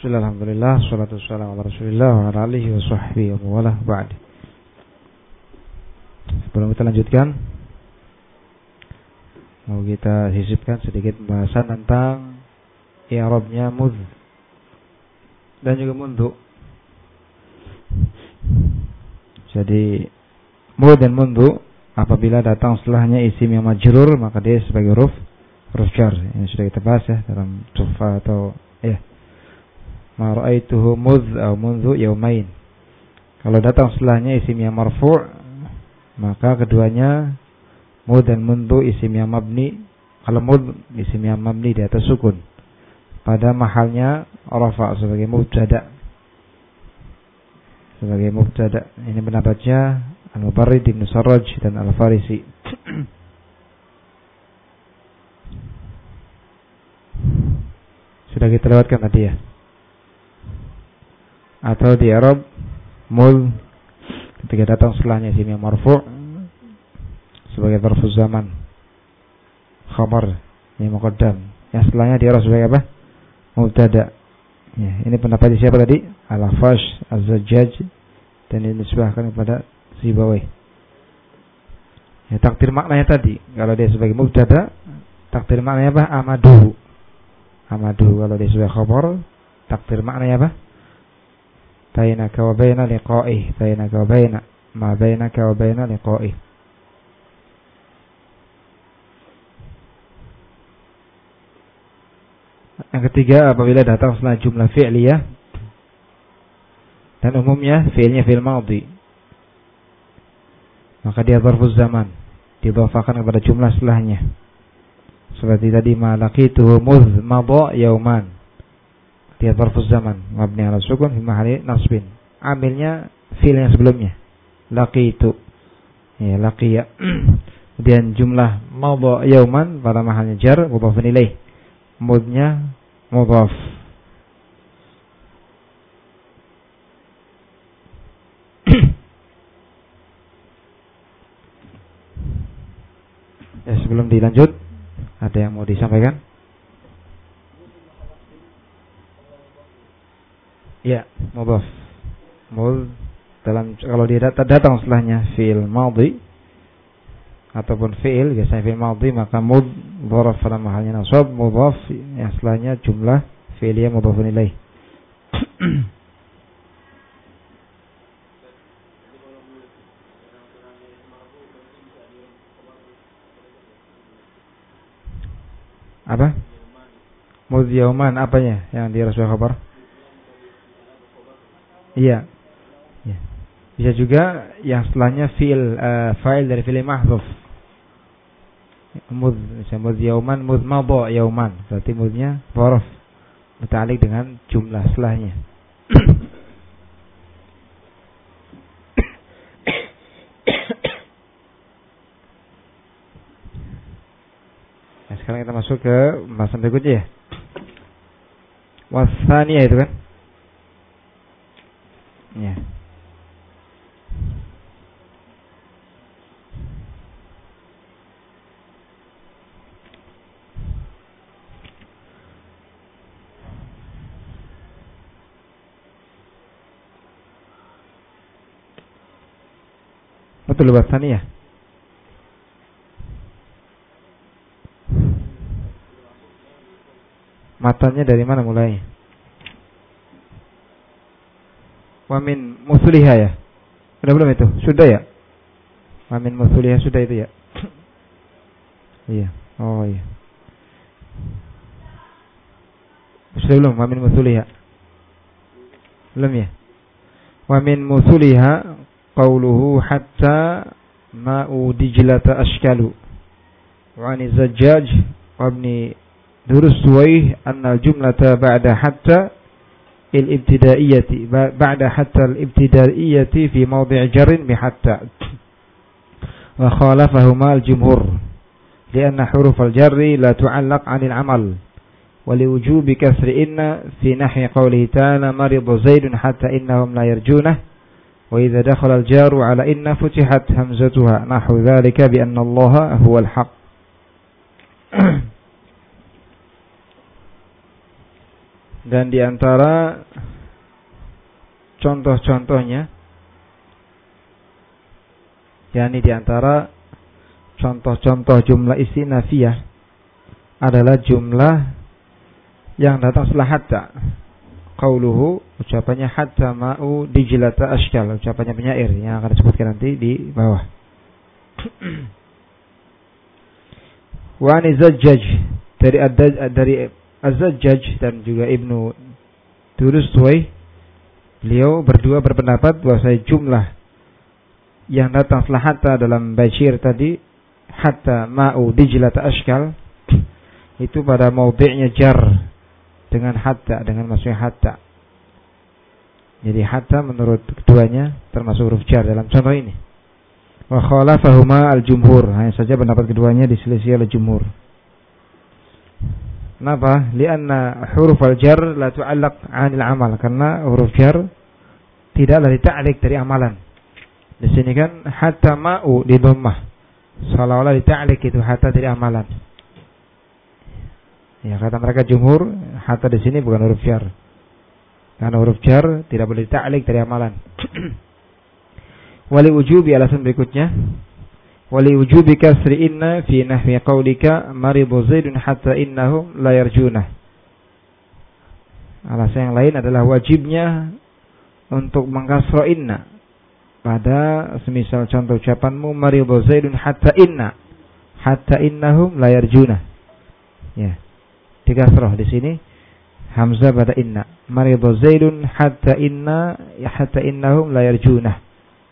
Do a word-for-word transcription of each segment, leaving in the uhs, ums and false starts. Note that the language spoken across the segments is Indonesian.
Bismillah, alhamdulillah, salatu wassalamu ala rasulillah wa ala alihi wa sahbihi wa mawalah ba'd. Sebelum kita lanjutkan, mau kita sisipkan sedikit pembahasan tentang i'rabnya mudz dan juga mundu. Jadi mudz dan mundu apabila datang setelahnya isim yang majrur, maka dia sebagai huruf huruf jar. Ini sudah kita bahas ya dalam tuhfa atau ya ma ra'aituhu mudz atau mundu yaumain. Kalau datang setelahnya isim yang marfu', maka keduanya mudz dan mundu isim yang mabni. Kalau mudz isim yang mabni di atas sukun, pada mahalnya rafa sebagai mubtada. Sebagai mubtada. Ini pendapatnya Al-Mubarrid, Ibn Sarraj dan Al-Farisi. Sudah kita lewatkan tadi ya. Atau di i'rab mul ketika datang setelahnya isim yang marfu' sebagai dzarfuz zaman, khabar yang muqaddam, yang setelahnya di i'rab sebagai apa? Mubtada. Ya, ini pendapat siapa tadi? Al-Afash, Az-Zajjaj, dan ini disebutkan kepada Sibawai. Ya, takdir maknanya tadi, kalau dia sebagai mubtada, takdir maknanya apa? Amadu. Amadu. Kalau dia sebagai khabar, takdir maknanya apa? Bainaka wa baina liqa'ih, bainaka wa baina ma bainaka wa baina liqa'ih. Yang ketiga, apabila datang setelah jumlah fi'liyah dan umumnya fi'ilnya fi'il madhi, maka dia dzarfuz zaman, didhafakan kepada jumlah setelahnya. Seperti tadi ma laqituhu mudz madha yauman, dia dzarfuz zaman mabni ala sukun fi mahalli nasbin. Amilnya fi'il yang sebelumnya, laqitu. Ya, laqiya. Kemudian jumlah madha yauman pada mahalnya jar mudhafun ilaih. Mudnya mudhaf. Ya, sebelum dilanjut, ada yang mau disampaikan? Ya, mudhaf. Mudh dalam kalau dia datang, datang setelahnya fi'il madhi ataupun fi'il biasanya fi'il madhi, maka mudh dzaraf pada mahalnya nasab, mudhaf yang setelahnya jumlah fi'liyah mudhafun ilaih. Apa? Mudz yauman apanya yang di rasul khabar? Iya. Ya. Bisa juga yang setelahnya fi'il uh, fa'il dari fi'il mahdzuf. Mudz, misalnya mudz yauman, mudz madha yauman. Berarti mudnya dzaraf muta'alliq dengan jumlah setelahnya. Nah, sekarang kita masuk ke pembahasan berikutnya ya. Wasaniyah itu kan? Ya. Betul wasaniyah. Matanya dari mana mulainya? Wa min musuliha ya. Sudah belum itu? Sudah ya? Wa min musuliha sudah itu ya? Iya. Oh iya. Sudah belum? Wa min musuliha. Belum ya? Wa min musuliha qawluhu hatta ma'u dijlata ashkalu. Wa ani Zajjaj wa ibni Duruswaih anna jumlata ba'da hatta al-ibtidaiyati ba'da hatta al-ibtidaiyati fi mawdi' jarrin bi hatta wa khalafahuma al-jumhur lianna huruf al-jarri la tu'allaq 'anil 'amal wa liwujubi kasri inna fi nahwi qawlihi ta'ala marida zaidun hatta innahum la yarjunah wa idza dakhala al-jaru 'ala inna futihat hamzatuha nahwu dhalika bi anna allaha huwa al-haq. Dan di antara contoh-contohnya, yakni di antara contoh-contoh jumlah istinafiyah adalah jumlah yang datang setelah hatta. Qauluhu, ucapannya hatta ma'u dijlata ashkal, ucapannya penyair yang akan disebutkan nanti di bawah. Wa an Zajjaj, dari dari Az-Zajjaj dan juga Ibnu Durustwai, beliau berdua berpendapat bahwa jumlah yang datang setelah hatta dalam bashir tadi, hatta ma'u dijlata ashkal, itu pada maudi'nya jar dengan hatta, dengan maksudnya hatta. Jadi hatta menurut keduanya termasuk huruf jar dalam contoh ini. Wa khalafahuma al-jumhur, hanya saja pendapat keduanya diselisih oleh jumhur. Kenapa? Lianna huruf al-jar la tu'allaq 'anil amal, karena huruf jar tidaklah dita'liq dari amalan. Di sini kan hatta ma'u di dhammah, seolah-olah dita'liq itu hatta dari amalan. Ya, kata mereka jumhur, hatta di sini bukan huruf jar. Karena huruf jar tidak boleh dita'liq dari amalan. Wali wujubi, alasan berikutnya, wali wujubi kasri inna fi nahwi qaulika maridu zaidun hatta innahum la yarjuna. Alasan yang lain adalah wajibnya untuk mengkasra inna pada semisal contoh ucapanmu maridu zaidun hatta inna, hatta innahum la yarjuna. Ya, dikasrah di sini hamzah pada inna. Maridu zaidun hatta inna, ya hatta innahum la yarjuna.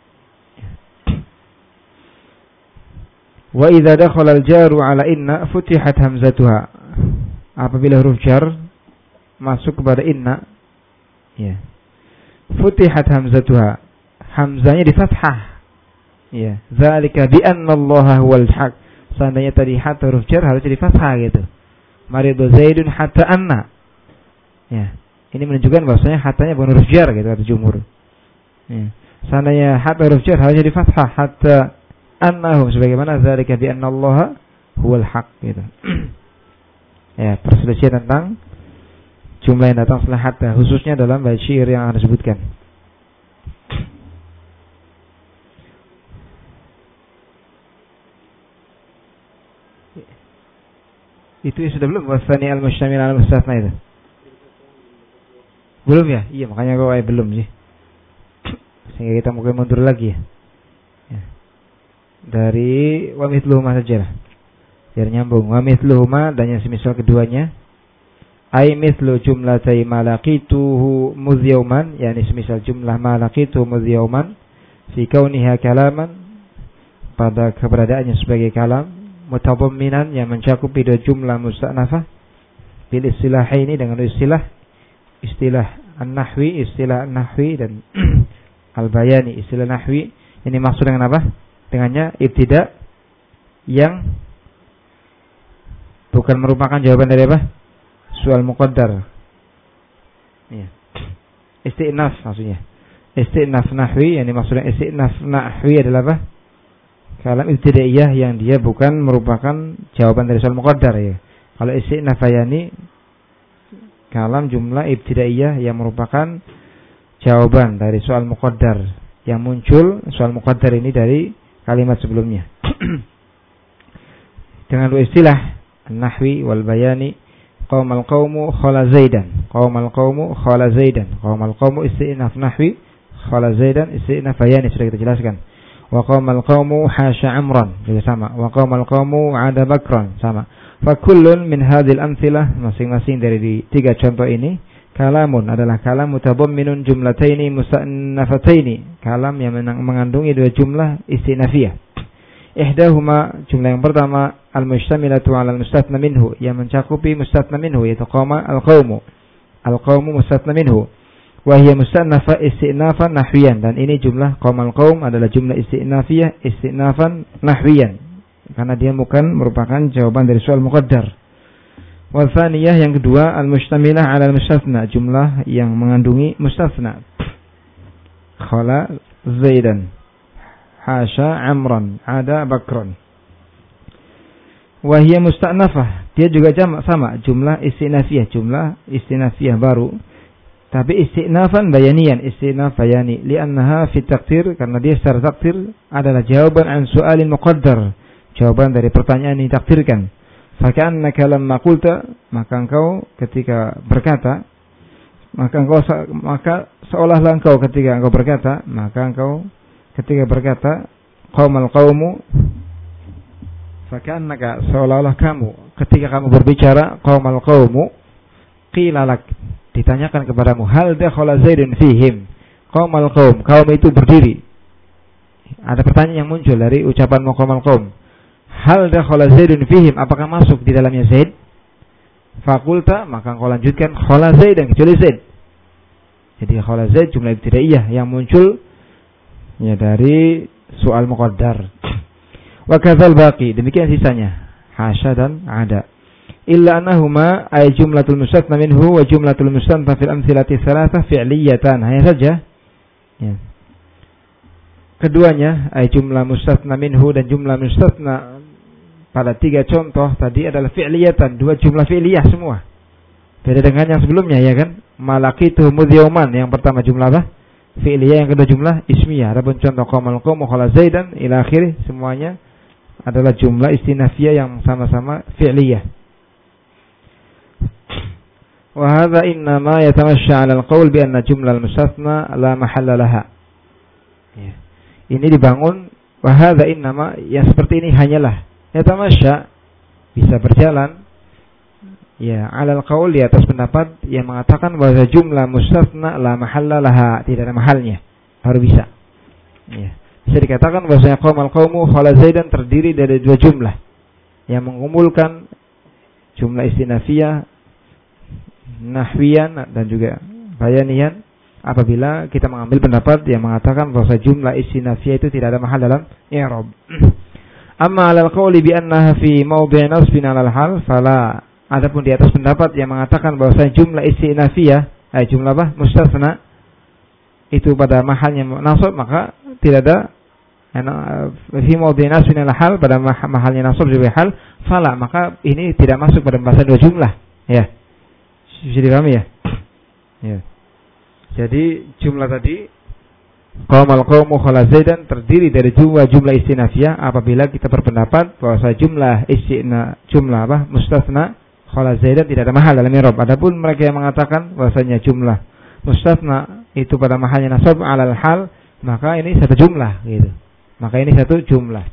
Wa idza dakhala al-jaru ala inna futihat hamzatuha. Apabila huruf jar masuk kepada inna, ya, futihat hamzatuha, hamzanya di fathah. Ya, zalika bi anna Allah huwal haq. Seandainya tadi hatta huruf jar harus di fathah gitu. Maridu zaidun hatta anna. Ya, ini menunjukkan bahwasanya hatanya bukan huruf jar gitu kata jumhur. Ya. Seandainya hatta huruf jar harusnya di fathah, hatta annahu, sebagaimana zalika bi anna Allah huwal haq gitu. Ya, perselisihan tentang jumlah yang datang setelah hatta, khususnya dalam bashir yang akan disebutkan. Itu sudah belum wasani al-mustamil al-mustathna itu? Belum ya? Iya, makanya kok eh, belum sih. Sehingga kita mungkin mundur lagi ya. Ya. Dari wa mithluhuma saja lah. Biar nyambung. Wa mithluhuma, dan yang semisal keduanya. Ai mithlu jumlatai malaqituhu muzyauman, yakni semisal jumlah malaqituhu muzyauman fi kauniha kalaman, pada keberadaannya sebagai kalam, mutadamminan, yang mencakup dua jumlah musta'nafah, bil istilahaini, dengan istilah istilah an-nahwi, istilah an-nahwi dan al-bayani, istilah nahwi. Ini maksud dengan apa? Dengannya ibtida yang bukan merupakan jawaban dari apa? Soal muqaddar. Iya. Istinaf maksudnya. Istinaf nahwi, yang maksudnya istinaf nahwi adalah apa? Kalam ibtidaiyah yang dia bukan merupakan jawaban dari soal muqaddar ya. Kalau istinaf bayani, kalam jumlah ibtidaiyah yang merupakan jawaban dari soal muqaddar yang muncul. Soal muqaddar ini dari kalimat sebelumnya. Dengan dua istilah nahwi wal bayani, qaumal qaumu khala zaidan, qaumal qaumu khala zaidan, qaumal qaumu istinaf nahwi, khala zaidan istinaf bayani, sudah kita jelaskan. Wa qaumal qaumu hasya amran, juga sama. Wa qaumal qaumu ada bakran, sama. Fa kullun min hadhil amthilah, masing-masing dari di tiga contoh ini, kalamun adalah kalam mutadamminun jumlataini musannafataini, kalam yang mengandungi dua jumlah istinafiyah. Ihdahuma, jumlah yang pertama, al-mustamilatu 'ala al-mustathna minhu, yang mencakupi mustathna minhu, yaitu qauma al-qaumu. Al-qaumu mustathna minhu. Wa hiya mustannafa istinafan nahwiyan, dan ini jumlah qaum al-qaum adalah jumlah istinafiyah istinafan nahwiyan, karena dia bukan merupakan jawaban dari soal muqaddar. Wa tsaniyah, yang kedua, al-mustamilah 'ala al-mustathna, jumlah yang mengandungi mustathna. Khala zaidan, hasya amran, ada bakran. Wahia musta'nafah, dia juga jamak sama, jumlah istinafiyah, jumlah istinafiyah baru. Tapi istinafan bayanian, istinaf bayani, li'annaha fi takdir, karena dia secara takdir adalah jawaban an su'alin muqaddar, jawaban dari pertanyaan yang ditakdirkan. Faka'annaka lamma qulta, maka engkau ketika berkata, maka engkau maka seolah-olah engkau ketika engkau berkata, maka engkau ketika berkata qaumal qaumu, faka'annaka seolah-olah kamu ketika kamu berbicara qaumal qaumu qila lak, ditanyakan kepadamu, hal dakhala Zaidun fihim, qaumal qaum, kaum itu berdiri. Ada pertanyaan yang muncul dari ucapan qaumal qaum, hal dakhala Zaidun fihim, apakah masuk di dalamnya Zaid? Fakulta, maka engkau lanjutkan khala Zaidan, kecuali Zaid. Jadi khala Zaid jumlah ibtidaiyah yang muncul ya dari soal muqaddar. Wa kadzal baqi, demikian sisanya, hasya dan ada. Illa annahuma ay jumlatul mustathna minhu wa jumlatul mustanfa fil amthilati tsalatsah fi'liyatan. Hanya saja ya. Keduanya ay jumlah mustathna minhu dan jumlah mustathna pada tiga contoh tadi adalah fi'liyatan, dua jumlah fi'liyah semua. Beda dengan yang sebelumnya ya kan? Malakitu mudyauman, yang pertama jumlah apa? Fi'liyah, yang kedua jumlah ismiyah. Adapun contoh qaumal qaum khala Zaidan ila akhir semuanya adalah jumlah istinafiyah yang sama-sama fi'liyah. Wa hadza innama yatamashsha 'ala al-qaul bi anna jumlah al-mustathna la mahalla laha. Ya. Ini dibangun wa hadza innama, yang seperti ini hanyalah yatamashsha, bisa berjalan ya 'ala al-qaul, di atas pendapat yang mengatakan bahwa jumlah mustathna la mahalla laha, tidak ada mahalnya, baru bisa. Ya. Bisa dikatakan bahwasanya qaumal qaumu khala Zaidan terdiri dari dua jumlah yang mengumpulkan jumlah istinafiyah nahwiyan dan juga bayanian, apabila kita mengambil pendapat yang mengatakan bahwa jumlah istinafiyah itu tidak ada mahal dalam i'rab. Amma 'alal qawli bi annaha fi mawdi' nasbin 'alal hal fala, adapun di atas pendapat yang mengatakan bahwa jumlah istinafiyah eh jumlah apa mustatsna itu pada mahalnya nasab, maka tidak ada fi mawdi' nasbin 'alal hal, pada mahalnya nasab juga hal, fala, maka ini tidak masuk pada pembahasan dua jumlah ya. Bisa dipahami ya? Ya. Jadi jumlah tadi qaumal qaumu khala Zaidan terdiri dari jumlah jumlah istinafiyah apabila kita berpendapat bahwa jumlah istina jumlah apa mustatsna khala Zaidan tidak ada mahal dalam i'rab. Adapun mereka yang mengatakan bahwasanya jumlah mustatsna itu pada mahalnya nasab 'alal hal, maka ini satu jumlah gitu. Maka ini satu jumlah.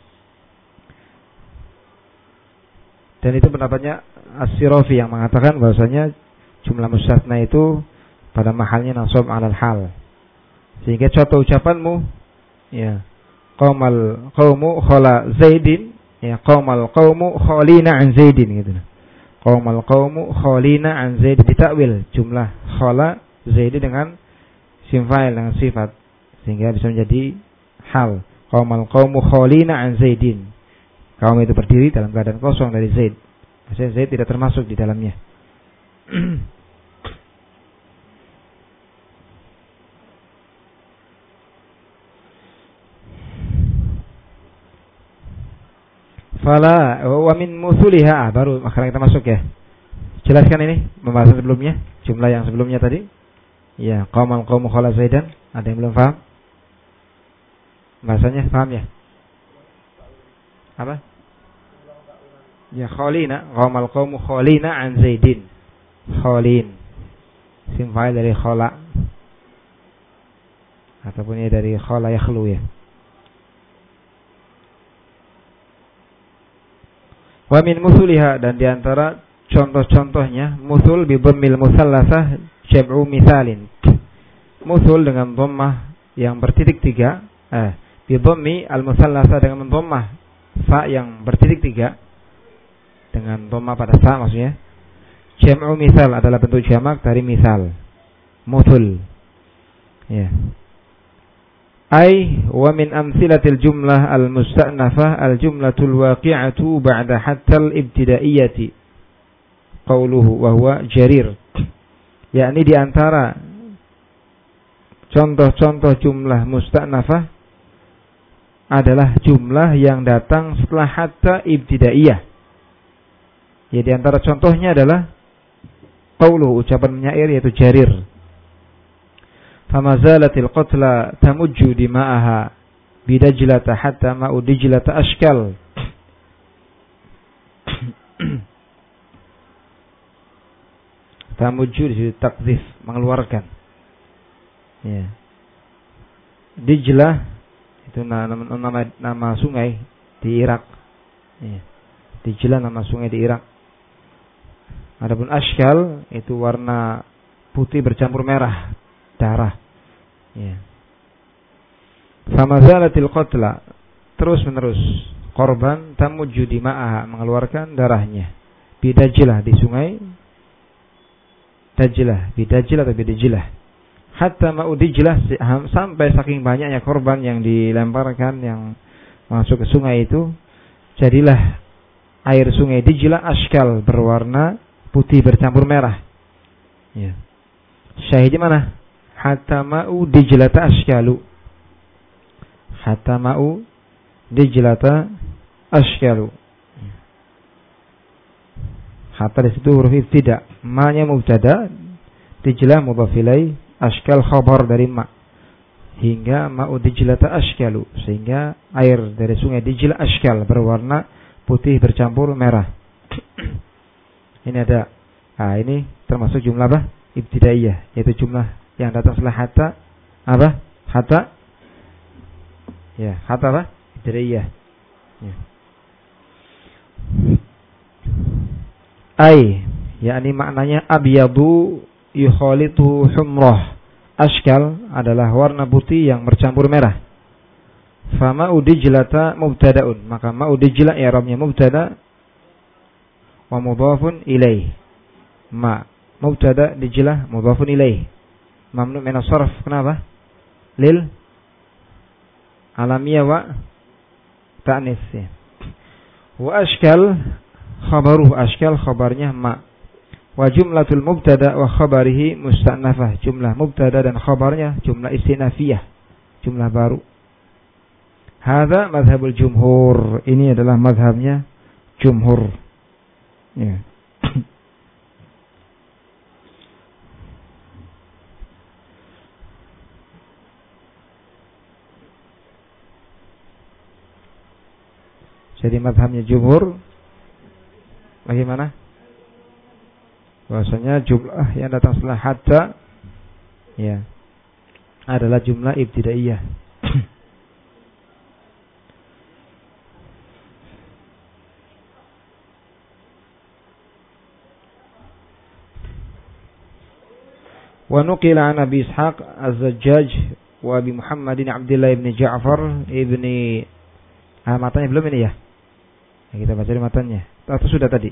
Dan itu pendapatnya As-Sirafi yang mengatakan bahwasanya jumlah mustatsna itu pada mahalnya nasab 'alal hal. Sehingga contoh ucapanmu ya qaumal qaumu khala Zaidin, ya qaumal qaumu khalina an Zaidin gitu. Qaumal qaumu khalina an Zaid, ditakwil jumlah khala Zaidin dengan sim fa'il, dengan sifat, sehingga bisa menjadi hal. Qaumal qaumu khalina an Zaidin, kaum itu berdiri dalam keadaan kosong dari Zaid. Maksudnya Zaid tidak termasuk di dalamnya. Fala wa min musuliha, baru sekarang kita masuk ya. Jelaskan ini pembahasan sebelumnya, jumlah yang sebelumnya tadi. Ya, qaumal qaumu khala Zaidan, ada yang belum paham? Bahasanya paham ya? Apa? Ya khalina, qaumal qaumu khalina an Zaidin. Khalin. Sim fa'il dari khala. Ataupun ya dari khala yakhlu ya. Wa min musuliha, dan diantara contoh-contohnya musul bi dhammil musallasah jam'u mithalin. Musul dengan dhammah yang bertitik tiga, eh bi dhammi al musallasah dengan dhammah fa yang bertitik tiga, dengan dhammah pada fa maksudnya. Jam'u mithal adalah bentuk jamak dari misal. Musul. Ya. Ay wa min amsilatil jumlah al-musta'nafah al-jumlatul waqi'atu ba'da hatta al-ibtidaiyati qawluhu wa huwa jarir, yakni di antara contoh-contoh jumlah musta'nafah adalah jumlah yang datang setelah hatta ibtidaiyah. Ya di antara contohnya adalah qauluhu, ucapan penyair yaitu Jarir. Famazalatil qatla tamujju dima'aha bidajlata hatta ma'u dijlata ashkal. Tamujju di situ takdzif, mengeluarkan. Ya. Dijlah itu nama, nama nama sungai di Irak. Ya. Dijlah nama sungai di Irak. Adapun ashkal itu warna putih bercampur merah, darah. Ya. Famazalatil qatla, terus menerus korban tamujju dima'aha, mengeluarkan darahnya. Bidajlah di sungai Dajlah, bidajlah atau bidajlah. Hatta ma'u dijlah, sampai saking banyaknya korban yang dilemparkan yang masuk ke sungai itu, jadilah air sungai Dijlah ashkal, berwarna putih bercampur merah. Ya. Syahidnya mana? Hatta ma'u dijlata ashkalu. Hatta ma'u dijlata ashkalu. Hatta di situ huruf ibtida, ma-nya mubtada, dijlah mudhaf ilaih, ashkal khabar dari ma. Hingga ma'u dijlata ashkalu, sehingga air dari sungai Dijlah ashkal, berwarna putih bercampur merah. Ini ada, nah ini termasuk jumlah apa? Ibtidaiyah, yaitu jumlah yang datang setelah hatta, apa? Hatta, ya, hatta apa? Ibtidaiyah. Ya. Ai, yakni maknanya abyadu yukhalitu humrah. Ashkal adalah warna putih yang bercampur merah. Fama udijlata mubtadaun, maka ma udijla i'rabnya mubtada wa mudhafun ilaih. Ma mubtada dijlah mudhafun ilaih. Mamnu min as-sarf, kenapa? Lil alamiyah wa ta'nis. Wa ashkal khabaruhu, ashkal khabarnya ma. Wa jumlatul mubtada wa khabarihi musta'nafah, jumlah mubtada dan khabarnya jumlah istinafiyah, jumlah baru. Hadza madhabul jumhur, ini adalah madhabnya jumhur. Ya. Jadi madhabnya jumhur bagaimana? Bahwasanya jumlah yang datang setelah hatta ya adalah jumlah ibtidaiyah. Wa nuqila an Abi Ishaq Az-Zajjaj wa Abi Muhammadin Abdullah ibn Ja'far ibni, ah matanya belum ini ya? Ya, kita baca di matanya. Atau sudah tadi?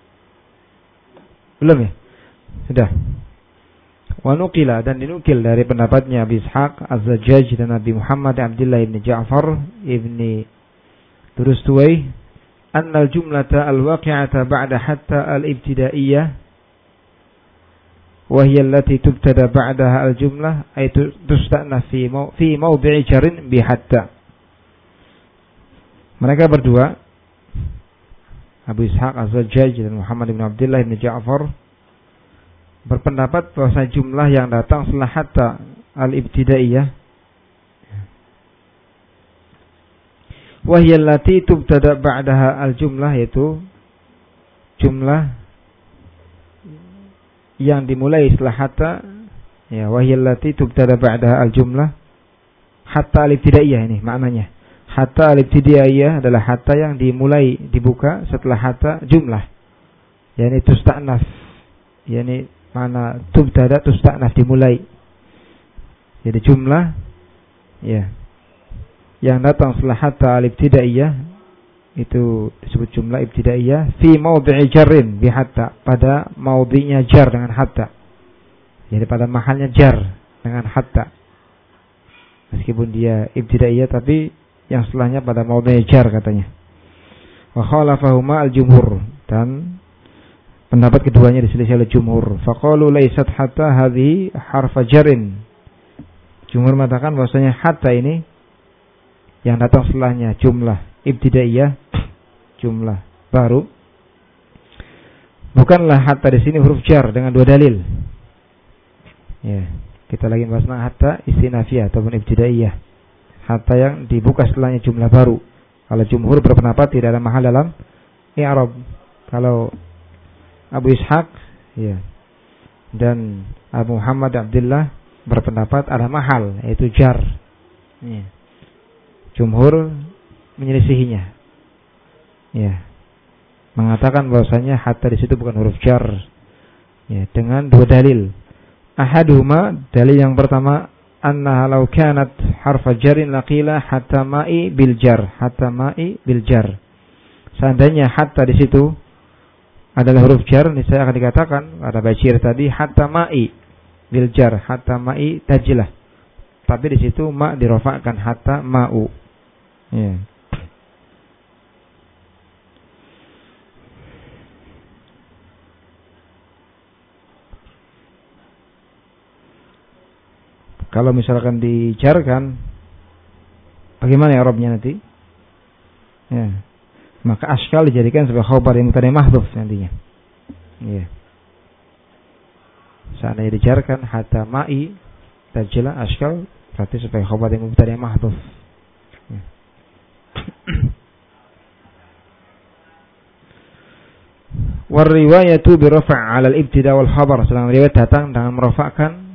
Belum ya? Sudah. Wa nuqila, dan dinukil dari pendapatnya Abi Ishaq Az-Zajjaj dan Nabi Muhammad Abdullah ibn Ja'far ibni Turustuwai, anna al-jumlata al-waqi'ata ba'da hatta al-ibtidaiyah wa hiya allati tubtada ba'daha al-jumlah ay tusta'na fi maw fi mawdi'i jarin bi hatta. Mereka berdua, Abu Ishaq Az-Zajjaj dan Muhammad bin Abdullah bin Ja'far, berpendapat bahwa jumlah yang datang setelah hatta al-ibtidaiyah wa hiya allati tubtada ba'daha al-jumlah, yaitu jumlah yang dimulai setelah hatta, ya, wa hiya allati tubtada ba'daha al-jumlah, hatta al-ibtidaiyah. Ini maknanya hatta al-ibtidaiyah adalah hatta yang dimulai, dibuka setelah hatta jumlah, yakni tusta'naf, yakni mana tubtada tusta'naf, dimulai. Jadi jumlah ya yang datang setelah hatta al-ibtidaiyah itu disebut jumlah ibtidaiyah fi mawdi'i jarrin bi hatta, pada maudhi'nya jar dengan hatta, jadi pada mahalnya jar dengan hatta, meskipun dia ibtidaiyah tapi yang setelahnya pada maudhi'nya jar katanya. Wa khalafahuma al-jumhur, dan pendapat keduanya diselisih oleh jumhur. Faqalu laysat hatta hadhihi harfa jarrin, jumhur mengatakan bahwasanya hatta ini yang datang setelahnya jumlah ibtidaiyah, jumlah baru. Bukanlah hatta di sini huruf jar dengan dua dalil. Ya, kita lagi bahas tentang hatta istinafiyah ataupun ibtidaiyah. Hatta yang dibuka setelahnya jumlah baru. Kalau jumhur berpendapat tidak ada mahal dalam i'rab. Kalau Abu Ishaq, ya, dan Abu Muhammad Abdullah berpendapat ada mahal, yaitu jar. Ya. Jumhur menyelisihinya. Ya. Mengatakan bahwasanya hatta di situ bukan huruf jar. Ya, dengan dua dalil. Ahaduhuma, dalil yang pertama, annaha law kanat harfa jarin laqila hatta ma'i bil jar, hatta ma'i bil jar. Seandainya hatta di situ adalah huruf jar, niscaya akan dikatakan pada Bashir tadi hatta ma'i bil jar, hatta ma'i tajlah. Tapi di situ ma dirofakkan hatta ma'u. Ya. Kalau misalkan dijarkan, bagaimana ya Arabnya nanti? Ya. Maka askal dijadikan sebagai khabar yang mubtada mahdhuf nantinya. Ya. Seandainya dijarkan hatta ma'i tajla askal, berarti sebagai khabar yang mubtada mahdhuf. Ya. War riwayatu bi rafa' 'ala al-ibtida wal khabar. Sedang riwayat datang dengan merafa'kan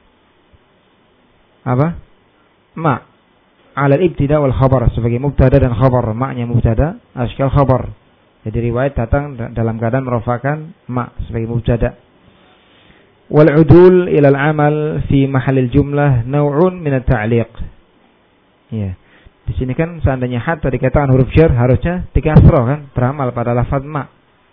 apa? Ma 'ala al-ibtida wal khabar, sebagai mubtada dan khabar. Ma'nya mubtada, askal khabar. Jadi riwayat datang dalam keadaan merafa'kan ma sebagai mubtada. Wal 'udul ila al-amal fi mahallil jumlah naw'un min at-ta'liq. Ya. Di sini kan seandainya hatta dikatakan huruf jar, harusnya dikasroh kan, beramal pada lafaz ma.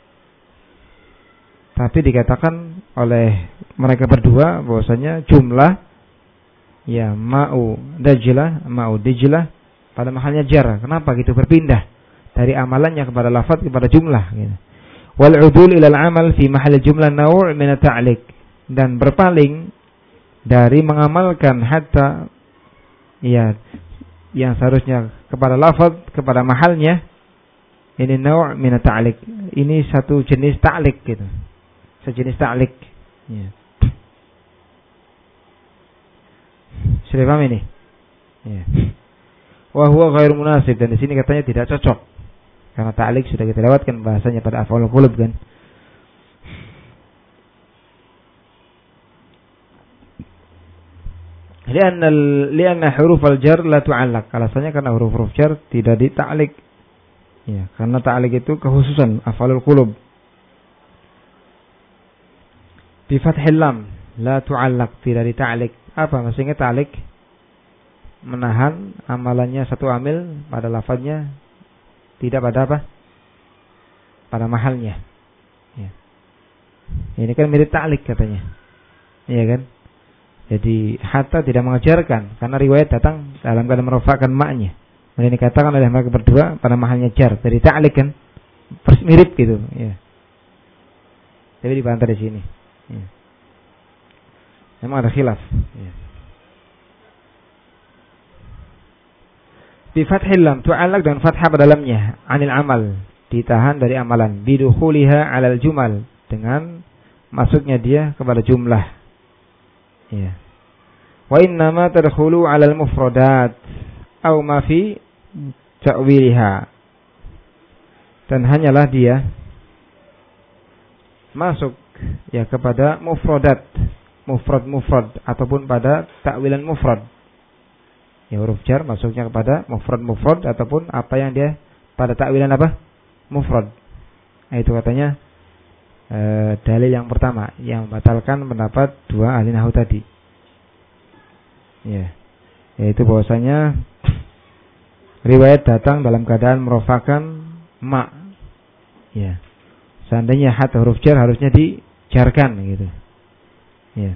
Tapi dikatakan oleh mereka berdua bahwasanya jumlah ya ma'u dajlah, ma'u dijlah pada mahalnya jar. Kenapa gitu berpindah dari amalannya kepada lafaz kepada jumlah gitu. Wal 'udul ila al-amal fi mahall jumlah naw' min at-ta'liq, dan berpaling dari mengamalkan hatta ya yang seharusnya kepada lafaz kepada mahalnya, ini naw' min at-ta'liq. Ini satu jenis ta'liq gitu. Sejenis ta'liq. Ya. Sudah paham ini? Ya. Wa huwa ghairu munasib, dan di sini katanya tidak cocok. Karena ta'liq sudah kita lewatkan bahasanya pada af'alul qulub kan. Lianna lianna huruf al-jar la tu'allaq. Alasannya karena huruf-huruf jar tidak dita'liq. Ya, karena ta'liq itu kekhususan af'alul qulub. Bi fathil lam la tu'allaq, tidak dita'liq. Apa maksudnya ta'liq? Menahan amalannya satu amil pada lafaznya, tidak pada apa? Pada mahalnya. Ya. Ini kan mirip ta'liq katanya. Iya kan? Jadi hatta tidak mengajarkan karena riwayat datang dalam keadaan merofakkan maknya. Kemudian dikatakan oleh mereka berdua pada mahalnya jar. Jadi ta'liq kan mirip gitu. Ya. Tapi dibantah di sini. Ya. Memang ada khilaf. Ya. Bi fathil lam tu'allaq, dengan fathah pada lamnya, anil amal, ditahan dari amalan, bidukhuliha 'alal jumal, dengan masuknya dia kepada jumlah. Ya. Wa innama tadkhulu 'alal mufradat aw ma fi ta'wiliha, dan hanyalah dia masuk ya kepada mufradat, mufrad-mufrad ataupun pada takwilan mufrad. Ya, huruf jar masuknya kepada mufrad-mufrad ataupun apa yang dia pada takwilan apa? Mufrad. Nah, itu katanya e, dalil yang pertama yang membatalkan pendapat dua ahli nahwu tadi. Ya. Yaitu bahwasanya riwayat datang dalam keadaan merofakan ma. Ya. Seandainya hatta huruf jar harusnya dijarkan gitu. Ya.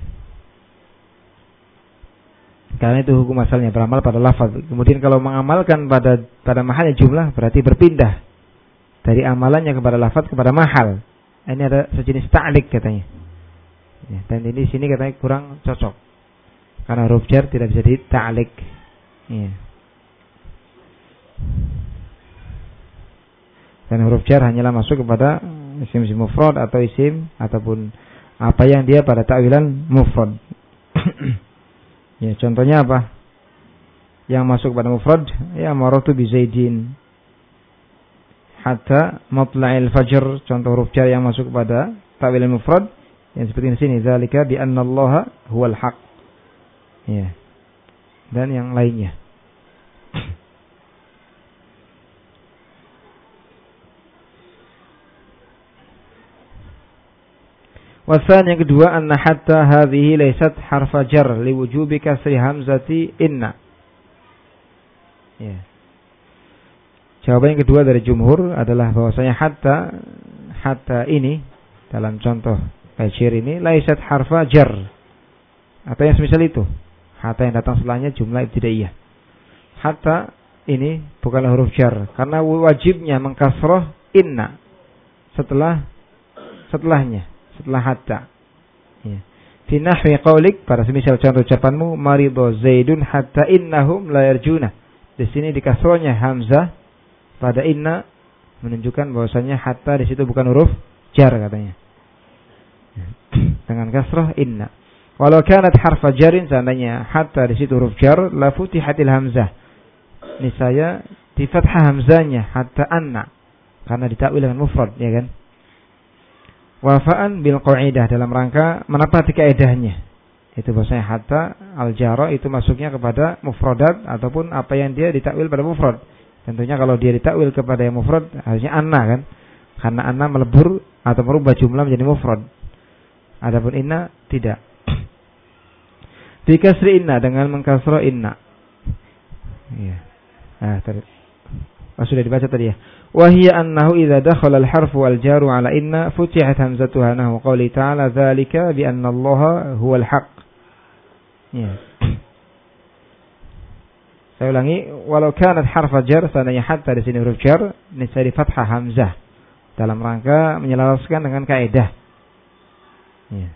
Karena itu hukum asalnya beramal pada lafaz. Kemudian kalau mengamalkan pada pada mahalnya jumlah, berarti berpindah dari amalannya kepada lafaz kepada mahal. Ini ada sejenis ta'liq katanya. Ya, dan ini sini katanya kurang cocok. Karena huruf jar tidak bisa di ta'liq. Ya. Dan huruf jar hanyalah masuk kepada isim-isim mufrad atau isim ataupun apa yang dia pada takwilan mufrad. Ya, contohnya apa? Yang masuk pada mufrad, ya maratu bi Zaidin hatta matla'il fajr, contoh huruf jar yang masuk pada takwilan mufrad yang seperti di sini, zalika bi anna Allah huwal haq. Ya. Dan yang lainnya. Wasan yang kedua, anna hatta hadhihi laysat harfa jar liwujubi kasri hamzati inna. Ya. Jawaban yang kedua dari jumhur adalah bahwasanya hatta hatta ini dalam contoh kasyir ini laysat harfa jar atau yang semisal itu. Hatta yang datang setelahnya jumlah ibtidaiyah. Hatta ini bukanlah huruf jar karena wajibnya mengkasrah inna setelah setelahnya. Setelah hatta. Ya. Fi nahwi qaulik, pada semisal contoh ucapanmu, marido Zaidun hatta innahum la yarjuna. Di sini dikasrohnya hamzah pada inna menunjukkan bahwasanya hatta di situ bukan huruf jar katanya. Dengan kasroh inna. Walau kanat harfa jarin, seandainya hatta di situ huruf jar, la futihatil hamzah. Niscaya di fathah hamzahnya hatta anna karena ditakwil dengan mufrad, ya kan? Wafa'an bil qaidah, dalam rangka menepati kaidahnya. Itu bahasanya hatta al-jara itu masuknya kepada mufradat ataupun apa yang dia ditakwil pada mufrad. Tentunya kalau dia ditakwil kepada yang mufrad harusnya anna kan? Karena anna melebur atau merubah jumlah menjadi mufrad. Adapun inna tidak. Di kasri inna, dengan mengkasrah inna. Iya. Ah, tadi. Oh, sudah dibaca tadi ya. Wahia annahu idza dakhala al-harfu wal jaru ala inna futihat hamzatuha nahu qouli ta'ala dzalika bi anna Allah huwal haq. Ya. Saya ulangi, walau kanat harfa jar, seandainya hatta di sini huruf jar, niscaya di fathah hamzah dalam rangka menyelaraskan dengan kaidah. Ya.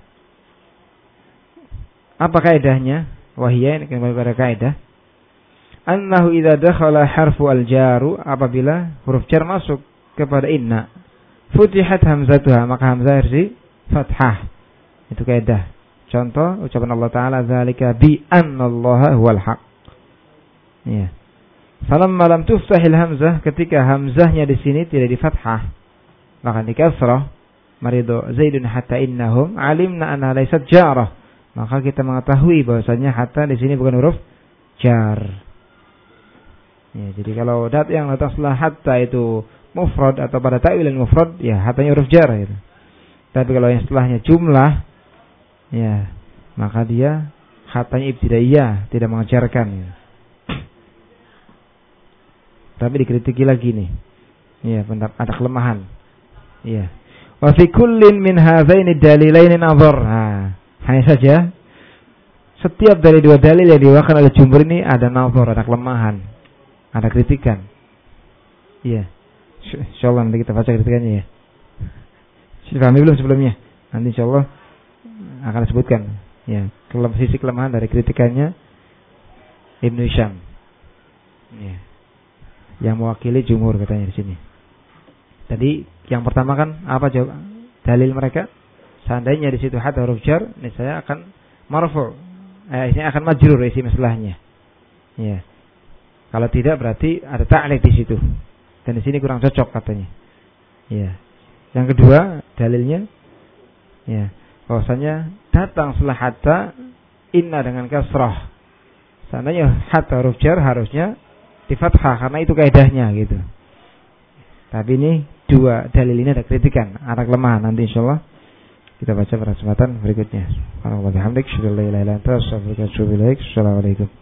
Apa kaidahnya? Wahia ini kembali pada kaidah. Annahu idza dakhala harfu al-jaru, apabila huruf jar masuk kepada inna, futihat hamzatuha, maka hamzah harus di fathah. Itu kaidah. Contoh ucapan Allah Taala zalika bi annallaha huwal haq. Ya. Falamma lam tuftahil hamzah, ketika hamzahnya di sini tidak di fathah, maka di kasrah, marido Zaidun hatta innahum alimna anna laysat jarah. Maka kita mengetahui bahwasanya hatta di sini bukan huruf jar. Ya, jadi kalau dat yang datang setelah hatta itu mufrad atau pada ta'wil mufrad, ya hattanya huruf jar gitu. Tapi kalau yang setelahnya jumlah, ya maka dia hattanya ibtidaiyah, tidak mengajarkan. Ya. Tapi dikritiki lagi nih. Ya, ada kelemahan. Ya. Wa fi kullin min hadzaini dalilaini nadhar. Nah, hanya saja setiap dari dua dalil yang diwakilkan oleh jumhur ini ada nadhar, ada kelemahan, ada kritikan. Iya. Insyaallah nanti kita baca kritikannya ya. Sudah paham belum sebelumnya? Nanti insyaallah akan disebutkan ya, kelem sisi kelemahan dari kritikannya Ibnu Hisham. Ya. Yang mewakili jumhur katanya di sini. Tadi yang pertama kan apa jawab dalil mereka? Seandainya di situ hatta huruf jar, niscaya akan marfu'. Eh, ini akan majrur isi masalahnya. Ya. Kalau tidak berarti ada ta'liq di situ. Dan di sini kurang cocok katanya. Ya. Yang kedua, dalilnya ya, bahwasanya datang setelah hatta inna dengan kasrah. Seandainya hatta huruf jar harusnya di fathah karena itu kaidahnya gitu. Tapi ini dua dalil ini ada kritikan, ada kelemahan. Nanti insyaallah kita baca pada kesempatan berikutnya. Alhamdulillah, hamdik, syukur la ilaha illa anta, astaghfiruka wa atubu ilaik. Assalamualaikum.